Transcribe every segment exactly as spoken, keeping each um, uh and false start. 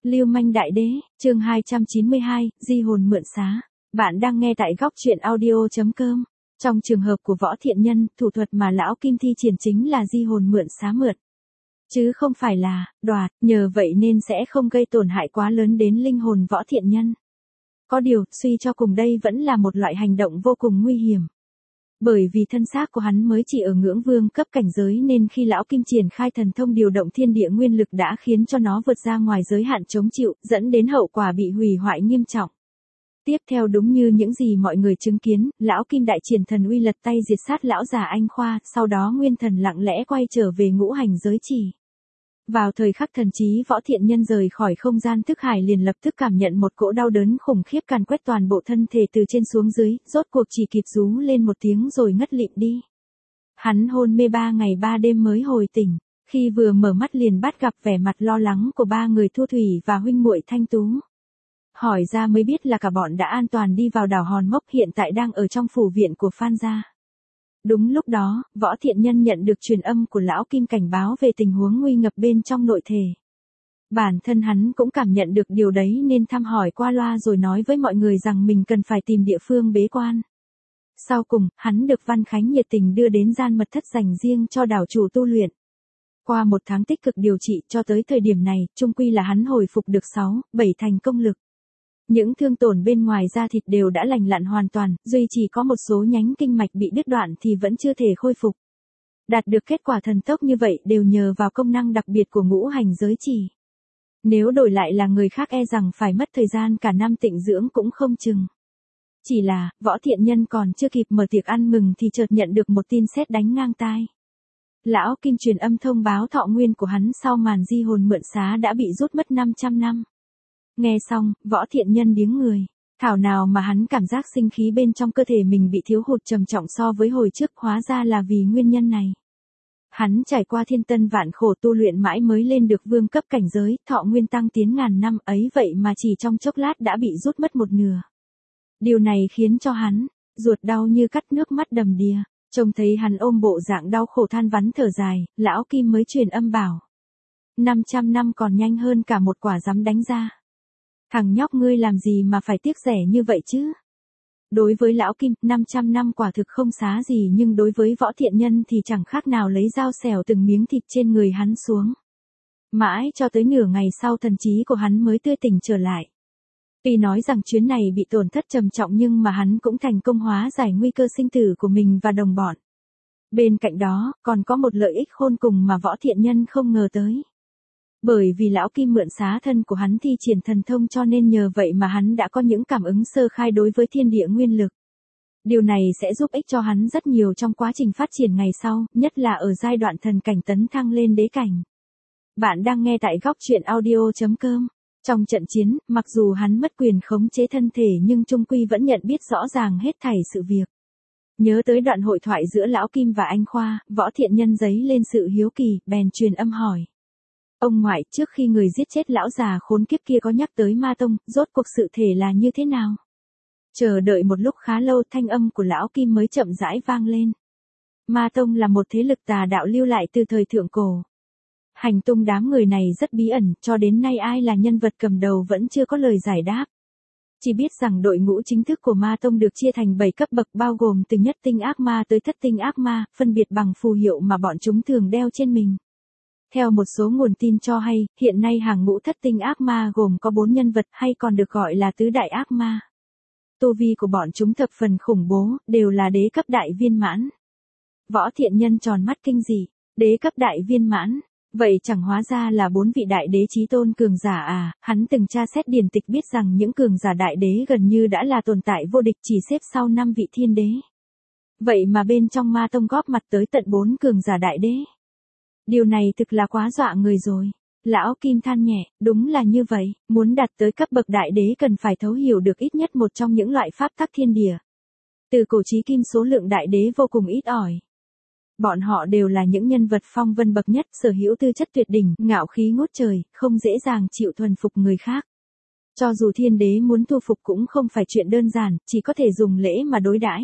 Lưu manh đại đế, chương hai trăm chín mươi hai, di hồn mượn xá. Bạn đang nghe tại góc truyện audio chấm com. Trong trường hợp của Võ Thiện Nhân, thủ thuật mà lão Kim thi triển chính là di hồn mượn xá mượn. Chứ không phải là, đoạt, nhờ vậy nên sẽ không gây tổn hại quá lớn đến linh hồn Võ Thiện Nhân. Có điều, suy cho cùng đây vẫn là một loại hành động vô cùng nguy hiểm. Bởi vì thân xác của hắn mới chỉ ở ngưỡng vương cấp cảnh giới nên khi lão Kim triển khai thần thông điều động thiên địa nguyên lực đã khiến cho nó vượt ra ngoài giới hạn chống chịu, dẫn đến hậu quả bị hủy hoại nghiêm trọng. Tiếp theo đúng như những gì mọi người chứng kiến, lão Kim đại triển thần uy lật tay diệt sát lão già Anh Khoa, sau đó nguyên thần lặng lẽ quay trở về ngũ hành giới chỉ. Vào thời khắc thần trí Võ Thiện Nhân rời khỏi không gian thức hải liền lập tức cảm nhận một cỗ đau đớn khủng khiếp càn quét toàn bộ thân thể từ trên xuống dưới, rốt cuộc chỉ kịp rú lên một tiếng rồi ngất lịm đi. Hắn hôn mê ba ngày ba đêm mới hồi tỉnh, khi vừa mở mắt liền bắt gặp vẻ mặt lo lắng của ba người Thu Thủy và huynh muội Thanh Tú. Hỏi ra mới biết là cả bọn đã an toàn đi vào đảo Hòn Mốc hiện tại đang ở trong phủ viện của Phan gia. Đúng lúc đó, Võ Thiện Nhân nhận được truyền âm của lão Kim cảnh báo về tình huống nguy ngập bên trong nội thể. Bản thân hắn cũng cảm nhận được điều đấy nên thăm hỏi qua loa rồi nói với mọi người rằng mình cần phải tìm địa phương bế quan. Sau cùng, hắn được Văn Khánh nhiệt tình đưa đến gian mật thất dành riêng cho đảo chủ tu luyện. Qua một tháng tích cực điều trị cho tới thời điểm này, chung quy là hắn hồi phục được sáu, bảy thành công lực. Những thương tổn bên ngoài da thịt đều đã lành lặn hoàn toàn, duy chỉ có một số nhánh kinh mạch bị đứt đoạn thì vẫn chưa thể khôi phục. Đạt được kết quả thần tốc như vậy đều nhờ vào công năng đặc biệt của ngũ hành giới chỉ. Nếu đổi lại là người khác e rằng phải mất thời gian cả năm tịnh dưỡng cũng không chừng. Chỉ là, Võ Thiện Nhân còn chưa kịp mở tiệc ăn mừng thì chợt nhận được một tin sét đánh ngang tai. Lão Kim truyền âm thông báo thọ nguyên của hắn sau màn di hồn mượn xá đã bị rút mất năm trăm năm. Nghe xong, Võ Thiện Nhân điếng người. Thảo nào mà hắn cảm giác sinh khí bên trong cơ thể mình bị thiếu hụt trầm trọng so với hồi trước, hóa ra là vì nguyên nhân này. Hắn trải qua thiên tân vạn khổ tu luyện mãi mới lên được vương cấp cảnh giới, thọ nguyên tăng tiến ngàn năm ấy vậy mà chỉ trong chốc lát đã bị rút mất một nửa. Điều này khiến cho hắn, ruột đau như cắt nước mắt đầm đìa, trông thấy hắn ôm bộ dạng đau khổ than vắn thở dài, lão Kim mới truyền âm bảo. năm trăm năm còn nhanh hơn cả một quả dám đánh ra. Thằng nhóc ngươi làm gì mà phải tiếc rẻ như vậy chứ? Đối với lão Kim, năm trăm năm quả thực không xá gì nhưng đối với Võ Thiện Nhân thì chẳng khác nào lấy dao xẻo từng miếng thịt trên người hắn xuống. Mãi cho tới nửa ngày sau thần trí của hắn mới tươi tỉnh trở lại. Tuy nói rằng chuyến này bị tổn thất trầm trọng nhưng mà hắn cũng thành công hóa giải nguy cơ sinh tử của mình và đồng bọn. Bên cạnh đó, còn có một lợi ích khôn cùng mà Võ Thiện Nhân không ngờ tới. Bởi vì lão Kim mượn xá thân của hắn thi triển thần thông cho nên nhờ vậy mà hắn đã có những cảm ứng sơ khai đối với thiên địa nguyên lực. Điều này sẽ giúp ích cho hắn rất nhiều trong quá trình phát triển ngày sau, nhất là ở giai đoạn thần cảnh tấn thăng lên đế cảnh. Bạn đang nghe tại góc truyện audio chấm com. Trong trận chiến, mặc dù hắn mất quyền khống chế thân thể nhưng chung quy vẫn nhận biết rõ ràng hết thảy sự việc. Nhớ tới đoạn hội thoại giữa lão Kim và Anh Khoa, Võ Thiện Nhân dấy lên sự hiếu kỳ, bèn truyền âm hỏi. Ông ngoại, trước khi người giết chết lão già khốn kiếp kia có nhắc tới Ma Tông, rốt cuộc sự thể là như thế nào? Chờ đợi một lúc khá lâu thanh âm của lão Kim mới chậm rãi vang lên. Ma Tông là một thế lực tà đạo lưu lại từ thời thượng cổ. Hành tung đám người này rất bí ẩn, cho đến nay ai là nhân vật cầm đầu vẫn chưa có lời giải đáp. Chỉ biết rằng đội ngũ chính thức của Ma Tông được chia thành bảy cấp bậc bao gồm từ nhất tinh ác ma tới thất tinh ác ma, phân biệt bằng phù hiệu mà bọn chúng thường đeo trên mình. Theo một số nguồn tin cho hay, hiện nay hàng ngũ thất tinh ác ma gồm có bốn nhân vật hay còn được gọi là tứ đại ác ma. Tu vi của bọn chúng thập phần khủng bố, đều là đế cấp đại viên mãn. Võ Thiện Nhân tròn mắt kinh dị, đế cấp đại viên mãn, vậy chẳng hóa ra là bốn vị đại đế chí tôn cường giả à? Hắn từng tra xét điển tịch biết rằng những cường giả đại đế gần như đã là tồn tại vô địch chỉ xếp sau năm vị thiên đế. Vậy mà bên trong Ma Tông góp mặt tới tận bốn cường giả đại đế. Điều này thực là quá dọa người rồi. Lão Kim than nhẹ, đúng là như vậy, muốn đạt tới cấp bậc đại đế cần phải thấu hiểu được ít nhất một trong những loại pháp tắc thiên địa. Từ cổ chí kim số lượng đại đế vô cùng ít ỏi. Bọn họ đều là những nhân vật phong vân bậc nhất, sở hữu tư chất tuyệt đỉnh, ngạo khí ngút trời, không dễ dàng chịu thuần phục người khác. Cho dù thiên đế muốn thu phục cũng không phải chuyện đơn giản, chỉ có thể dùng lễ mà đối đãi.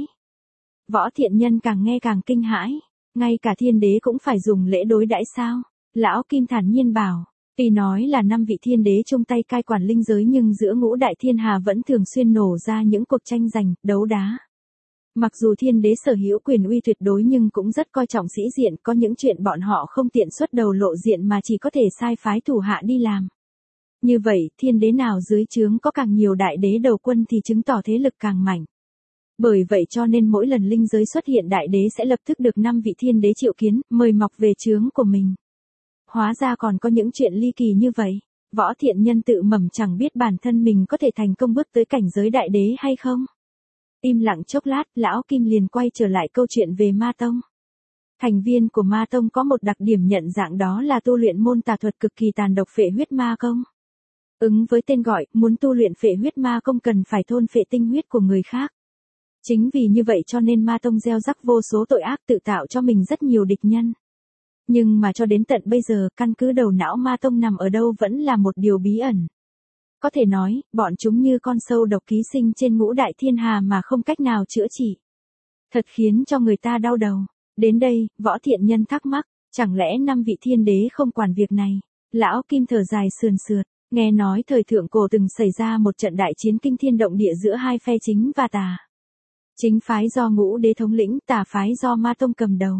Võ Thiện Nhân càng nghe càng kinh hãi. Ngay cả thiên đế cũng phải dùng lễ đối đãi sao? Lão Kim thản nhiên bảo. Tuy nói là năm vị thiên đế chung tay cai quản linh giới nhưng giữa ngũ đại thiên hà vẫn thường xuyên nổ ra những cuộc tranh giành, đấu đá. Mặc dù thiên đế sở hữu quyền uy tuyệt đối nhưng cũng rất coi trọng sĩ diện, có những chuyện bọn họ không tiện xuất đầu lộ diện mà chỉ có thể sai phái thủ hạ đi làm. Như vậy, thiên đế nào dưới trướng có càng nhiều đại đế đầu quân thì chứng tỏ thế lực càng mạnh. Bởi vậy cho nên mỗi lần linh giới xuất hiện đại đế sẽ lập tức được năm vị thiên đế triệu kiến, mời mọc về trướng của mình. Hóa ra còn có những chuyện ly kỳ như vậy. Võ Thiện Nhân tự mầm chẳng biết bản thân mình có thể thành công bước tới cảnh giới đại đế hay không. Im lặng chốc lát, lão Kim liền quay trở lại câu chuyện về Ma Tông. Thành viên của Ma Tông có một đặc điểm nhận dạng đó là tu luyện môn tà thuật cực kỳ tàn độc phệ huyết ma công. Ứng với tên gọi, muốn tu luyện phệ huyết ma công cần phải thôn phệ tinh huyết của người khác. Chính vì như vậy cho nên Ma Tông gieo rắc vô số tội ác, tự tạo cho mình rất nhiều địch nhân. Nhưng mà cho đến tận bây giờ, căn cứ đầu não Ma Tông nằm ở đâu vẫn là một điều bí ẩn. Có thể nói, bọn chúng như con sâu độc ký sinh trên ngũ đại thiên hà mà không cách nào chữa trị. Thật khiến cho người ta đau đầu. Đến đây, Võ Thiện Nhân thắc mắc, chẳng lẽ năm vị thiên đế không quản việc này? Lão Kim thở dài sườn sượt, nghe nói thời thượng cổ từng xảy ra một trận đại chiến kinh thiên động địa giữa hai phe chính và tà. Chính phái do ngũ đế thống lĩnh, tà phái do Ma Tông cầm đầu.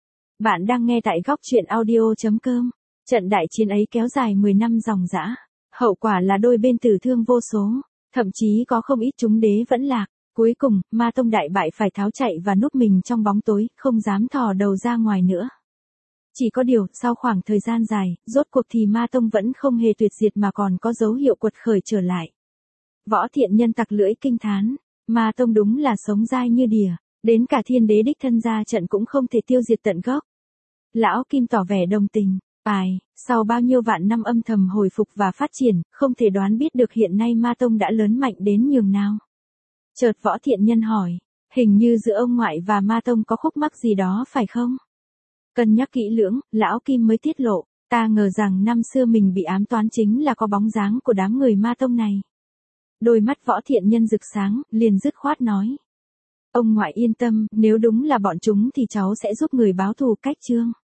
Bạn đang nghe tại góc truyện audio chấm com. Trận đại chiến ấy kéo dài mười năm ròng rã. Hậu quả là đôi bên tử thương vô số, thậm chí có không ít chúng đế vẫn lạc. Cuối cùng, Ma Tông đại bại phải tháo chạy và núp mình trong bóng tối, không dám thò đầu ra ngoài nữa. Chỉ có điều, sau khoảng thời gian dài, rốt cuộc thì Ma Tông vẫn không hề tuyệt diệt mà còn có dấu hiệu quật khởi trở lại. Võ Thiện Nhân tặc lưỡi kinh thán, Ma Tông đúng là sống dai như đỉa, đến cả thiên đế đích thân ra trận cũng không thể tiêu diệt tận gốc. Lão Kim tỏ vẻ đồng tình. Ai, sau bao nhiêu vạn năm âm thầm hồi phục và phát triển, không thể đoán biết được hiện nay Ma Tông đã lớn mạnh đến nhường nào. Chợt Võ Thiện Nhân hỏi, hình như giữa ông ngoại và Ma Tông có khúc mắc gì đó phải không? Cân nhắc kỹ lưỡng, Lão Kim mới tiết lộ, ta ngờ rằng năm xưa mình bị ám toán chính là có bóng dáng của đám người Ma Tông này. Đôi mắt Võ Thiện Nhân rực sáng, liền dứt khoát nói. Ông ngoại yên tâm, nếu đúng là bọn chúng thì cháu sẽ giúp người báo thù cách chương.